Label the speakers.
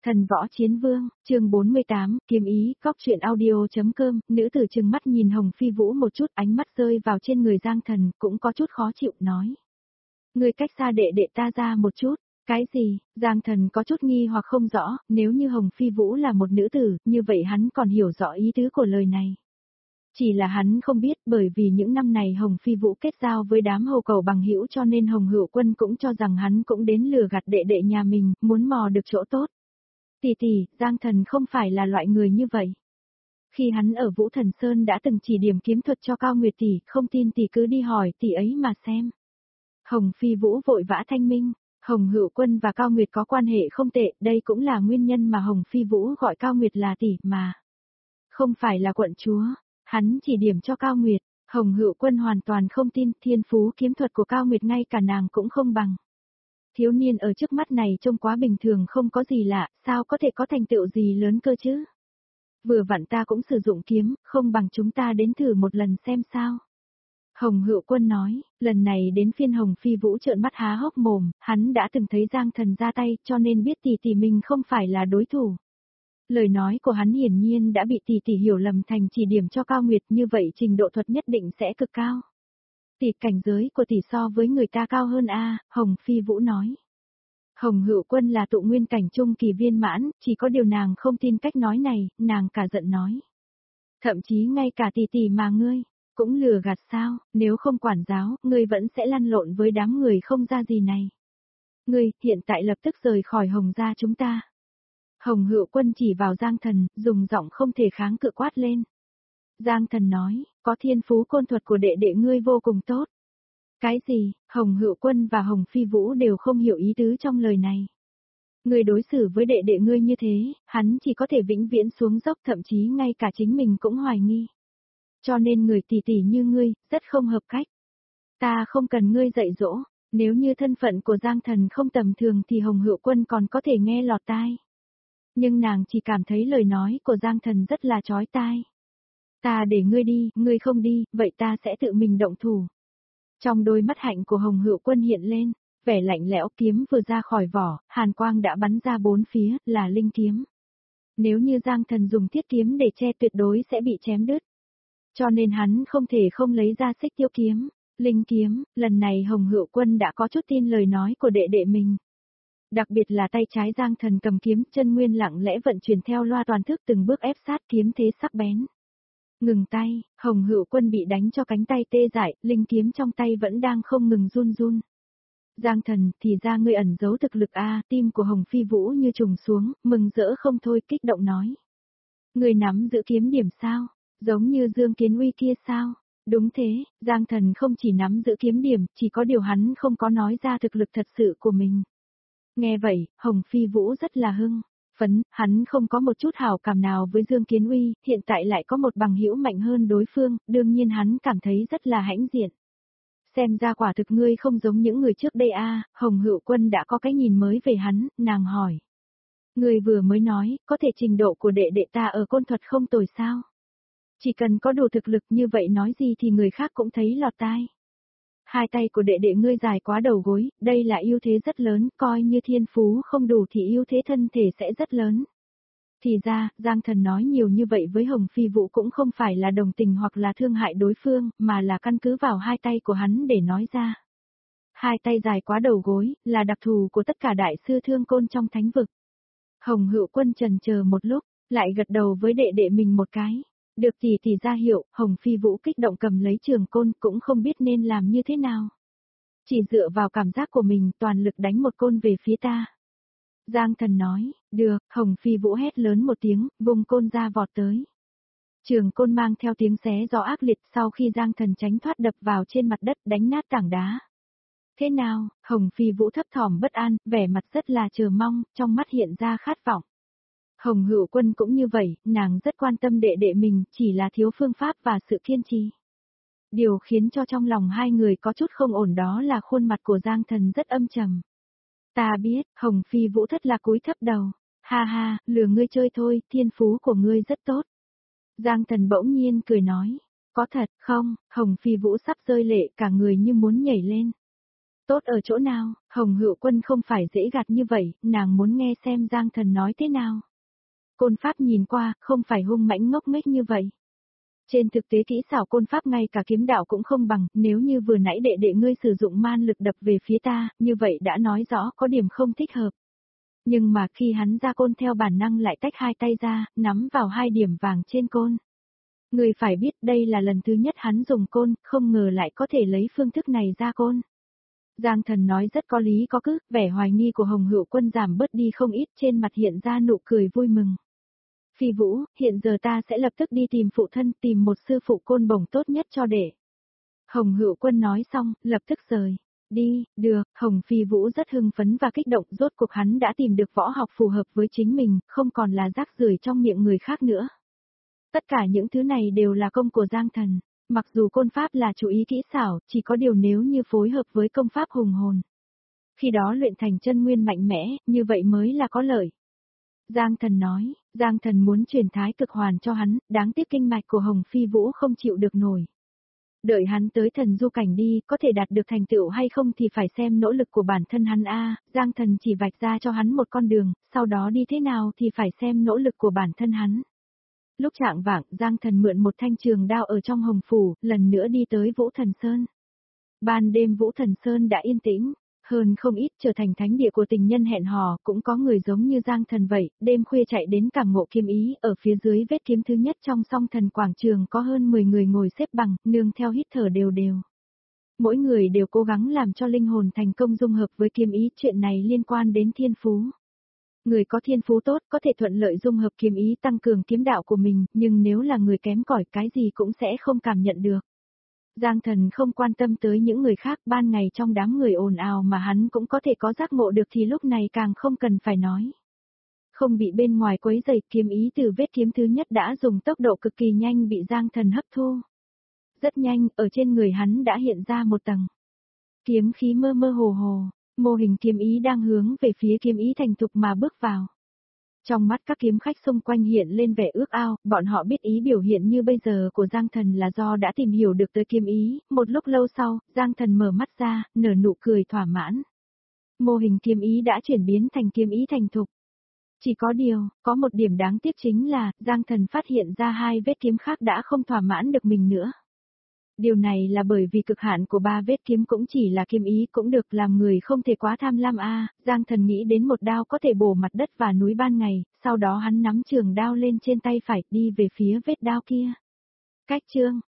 Speaker 1: Thần võ chiến vương, chương 48, kiếm ý, cóc truyện audio.com, nữ tử trừng mắt nhìn Hồng Phi Vũ một chút, ánh mắt rơi vào trên người Giang Thần, cũng có chút khó chịu, nói. Ngươi cách xa đệ đệ ta ra một chút, cái gì, Giang Thần có chút nghi hoặc không rõ, nếu như Hồng Phi Vũ là một nữ tử, như vậy hắn còn hiểu rõ ý tứ của lời này. Chỉ là hắn không biết bởi vì những năm này Hồng Phi Vũ kết giao với đám hầu cầu bằng hữu cho nên Hồng Hữu Quân cũng cho rằng hắn cũng đến lừa gạt đệ đệ nhà mình, muốn mò được chỗ tốt. Tỷ tỷ, Giang Thần không phải là loại người như vậy. Khi hắn ở Vũ Thần Sơn đã từng chỉ điểm kiếm thuật cho Cao Nguyệt tỷ, không tin tỷ cứ đi hỏi tỷ ấy mà xem. Hồng Phi Vũ vội vã thanh minh, Hồng Hữu Quân và Cao Nguyệt có quan hệ không tệ, đây cũng là nguyên nhân mà Hồng Phi Vũ gọi Cao Nguyệt là tỷ mà. Không phải là quận chúa, hắn chỉ điểm cho Cao Nguyệt, Hồng Hữu Quân hoàn toàn không tin thiên phú kiếm thuật của Cao Nguyệt ngay cả nàng cũng không bằng. Thiếu niên ở trước mắt này trông quá bình thường không có gì lạ, sao có thể có thành tựu gì lớn cơ chứ? Vừa vặn ta cũng sử dụng kiếm, không bằng chúng ta đến thử một lần xem sao. Hồng Hữu Quân nói, lần này đến phiên Hồng Phi Vũ trợn mắt há hốc mồm, hắn đã từng thấy Giang Thần ra tay cho nên biết tỷ tỷ mình không phải là đối thủ. Lời nói của hắn hiển nhiên đã bị tỷ tỷ hiểu lầm thành chỉ điểm cho Cao Nguyệt, như vậy trình độ thuật nhất định sẽ cực cao. Tỷ, cảnh giới của tỷ so với người ta cao hơn a, Hồng Phi Vũ nói. Hồng Hữu Quân là tụ nguyên cảnh trung kỳ viên mãn, chỉ có điều nàng không tin cách nói này, nàng cả giận nói. Thậm chí ngay cả tỷ tỷ mà ngươi, cũng lừa gạt sao, nếu không quản giáo, ngươi vẫn sẽ lăn lộn với đám người không ra gì này. Ngươi, hiện tại lập tức rời khỏi Hồng gia chúng ta. Hồng Hữu Quân chỉ vào Giang Thần, dùng giọng không thể kháng cự quát lên. Giang Thần nói, có thiên phú côn thuật của đệ đệ ngươi vô cùng tốt. Cái gì, Hồng Hữu Quân và Hồng Phi Vũ đều không hiểu ý tứ trong lời này. Ngươi đối xử với đệ đệ ngươi như thế, hắn chỉ có thể vĩnh viễn xuống dốc, thậm chí ngay cả chính mình cũng hoài nghi. Cho nên người tỷ tỷ như ngươi, rất không hợp cách. Ta không cần ngươi dạy dỗ, nếu như thân phận của Giang Thần không tầm thường thì Hồng Hữu Quân còn có thể nghe lọt tai. Nhưng nàng chỉ cảm thấy lời nói của Giang Thần rất là chói tai. Ta để ngươi đi, ngươi không đi, vậy ta sẽ tự mình động thủ. Trong đôi mắt hạnh của Hồng Hữu Quân hiện lên, vẻ lạnh lẽo, kiếm vừa ra khỏi vỏ, hàn quang đã bắn ra bốn phía, là linh kiếm. Nếu như Giang Thần dùng thiết kiếm để che tuyệt đối sẽ bị chém đứt. Cho nên hắn không thể không lấy ra xích tiêu kiếm, linh kiếm, lần này Hồng Hữu Quân đã có chút tin lời nói của đệ đệ mình. Đặc biệt là tay trái Giang Thần cầm kiếm, chân nguyên lặng lẽ vận chuyển theo loa toàn thức từng bước ép sát, kiếm thế sắc bén. Ngừng tay, Hồng Hữu Quân bị đánh cho cánh tay tê dại, linh kiếm trong tay vẫn đang không ngừng run run. Giang Thần, thì ra ngươi ẩn giấu thực lực a, tim của Hồng Phi Vũ như trùng xuống, mừng rỡ không thôi, kích động nói. Ngươi nắm giữ kiếm điểm sao? Giống như Dương Kiến Uy kia sao? Đúng thế, Giang Thần không chỉ nắm giữ kiếm điểm, chỉ có điều hắn không có nói ra thực lực thật sự của mình. Nghe vậy, Hồng Phi Vũ rất là hưng phấn, hắn không có một chút hảo cảm nào với Dương Kiến Uy, hiện tại lại có một bằng hữu mạnh hơn đối phương, đương nhiên hắn cảm thấy rất là hãnh diện. Xem ra quả thực ngươi không giống những người trước đây a, Hồng Hữu Quân đã có cái nhìn mới về hắn, nàng hỏi. Ngươi vừa mới nói, có thể trình độ của đệ đệ ta ở côn thuật không tồi sao? Chỉ cần có đủ thực lực như vậy nói gì thì người khác cũng thấy lọt tai. Hai tay của đệ đệ ngươi dài quá đầu gối, đây là ưu thế rất lớn, coi như thiên phú không đủ thì ưu thế thân thể sẽ rất lớn. Thì ra, Giang Thần nói nhiều như vậy với Hồng Phi Vũ cũng không phải là đồng tình hoặc là thương hại đối phương, mà là căn cứ vào hai tay của hắn để nói ra. Hai tay dài quá đầu gối, là đặc thù của tất cả đại sư thương côn trong thánh vực. Hồng Hữu Quân chần chờ một lúc, lại gật đầu với đệ đệ mình một cái. Được tỷ tỷ ra hiệu, Hồng Phi Vũ kích động cầm lấy trường côn cũng không biết nên làm như thế nào. Chỉ dựa vào cảm giác của mình toàn lực đánh một côn về phía ta. Giang Thần nói, được, Hồng Phi Vũ hét lớn một tiếng, vùng côn ra vọt tới. Trường côn mang theo tiếng xé gió ác liệt sau khi Giang Thần tránh thoát đập vào trên mặt đất đánh nát tảng đá. Thế nào, Hồng Phi Vũ thấp thỏm bất an, vẻ mặt rất là chờ mong, trong mắt hiện ra khát vọng. Hồng Hữu Quân cũng như vậy, nàng rất quan tâm đệ đệ mình, chỉ là thiếu phương pháp và sự kiên trì. Điều khiến cho trong lòng hai người có chút không ổn đó là khuôn mặt của Giang Thần rất âm trầm. Ta biết, Hồng Phi Vũ thất là cúi thấp đầu. Ha ha, lừa ngươi chơi thôi, thiên phú của ngươi rất tốt. Giang Thần bỗng nhiên cười nói. Có thật không? Hồng Phi Vũ sắp rơi lệ, cả người như muốn nhảy lên. Tốt ở chỗ nào, Hồng Hữu Quân không phải dễ gạt như vậy, nàng muốn nghe xem Giang Thần nói thế nào. Côn pháp nhìn qua, không phải hung mãnh ngốc nghếch như vậy. Trên thực tế kỹ xảo côn pháp ngay cả kiếm đạo cũng không bằng, nếu như vừa nãy đệ đệ ngươi sử dụng man lực đập về phía ta, như vậy đã nói rõ có điểm không thích hợp. Nhưng mà khi hắn ra côn theo bản năng lại tách hai tay ra, nắm vào hai điểm vàng trên côn. Người phải biết đây là lần thứ nhất hắn dùng côn, không ngờ lại có thể lấy phương thức này ra côn. Giang Thần nói rất có lý có cứ, vẻ hoài nghi của Hồng Hữu Quân giảm bớt đi không ít, trên mặt hiện ra nụ cười vui mừng. Phi Vũ, hiện giờ ta sẽ lập tức đi tìm phụ thân, tìm một sư phụ côn bổng tốt nhất cho đệ. Hồng Hữu Quân nói xong, lập tức rời. Đi, được, Hồng Phi Vũ rất hưng phấn và kích động, rốt cuộc hắn đã tìm được võ học phù hợp với chính mình, không còn là rác rưởi trong miệng người khác nữa. Tất cả những thứ này đều là công của Giang Thần. Mặc dù côn pháp là chủ ý kỹ xảo, chỉ có điều nếu như phối hợp với công pháp hùng hồn. Khi đó luyện thành chân nguyên mạnh mẽ, như vậy mới là có lợi. Giang Thần nói, Giang Thần muốn truyền thái cực hoàn cho hắn, đáng tiếc kinh mạch của Hồng Phi Vũ không chịu được nổi. Đợi hắn tới thần du cảnh đi, có thể đạt được thành tựu hay không thì phải xem nỗ lực của bản thân hắn Giang Thần chỉ vạch ra cho hắn một con đường, sau đó đi thế nào thì phải xem nỗ lực của bản thân hắn. Lúc trạng vạng, Giang Thần mượn một thanh trường đao ở trong Hồng Phủ, lần nữa đi tới Vũ Thần Sơn. Ban đêm Vũ Thần Sơn đã yên tĩnh, hơn không ít trở thành thánh địa của tình nhân hẹn hò, cũng có người giống như Giang Thần vậy, đêm khuya chạy đến Cảng Ngộ Kiếm Ý, ở phía dưới vết kiếm thứ nhất trong Song Thần quảng trường có hơn 10 người ngồi xếp bằng, nương theo hít thở đều đều. Mỗi người đều cố gắng làm cho linh hồn thành công dung hợp với kiếm ý, chuyện này liên quan đến thiên phú. Người có thiên phú tốt có thể thuận lợi dung hợp kiếm ý tăng cường kiếm đạo của mình, nhưng nếu là người kém cỏi cái gì cũng sẽ không cảm nhận được. Giang Thần không quan tâm tới những người khác, ban ngày trong đám người ồn ào mà hắn cũng có thể có giác ngộ được thì lúc này càng không cần phải nói. Không bị bên ngoài quấy rầy, kiếm ý từ vết kiếm thứ nhất đã dùng tốc độ cực kỳ nhanh bị Giang Thần hấp thu. Rất nhanh, ở trên người hắn đã hiện ra một tầng kiếm khí mơ mơ hồ hồ, mô hình kiếm ý đang hướng về phía kiếm ý thành thục mà bước vào. Trong mắt các kiếm khách xung quanh hiện lên vẻ ước ao, bọn họ biết ý biểu hiện như bây giờ của Giang Thần là do đã tìm hiểu được tới kiếm ý, một lúc lâu sau, Giang Thần mở mắt ra, nở nụ cười thỏa mãn. Mô hình kiếm ý đã chuyển biến thành kiếm ý thành thục. Chỉ có điều, có một điểm đáng tiếc chính là, Giang Thần phát hiện ra hai vết kiếm khác đã không thỏa mãn được mình nữa. Điều này là bởi vì cực hạn của ba vết kiếm cũng chỉ là kiếm ý cũng được, làm người không thể quá tham lam Giang Thần nghĩ đến một đao có thể bổ mặt đất và núi ban ngày, sau đó hắn nắm trường đao lên trên tay phải đi về phía vết đao kia. Cách chương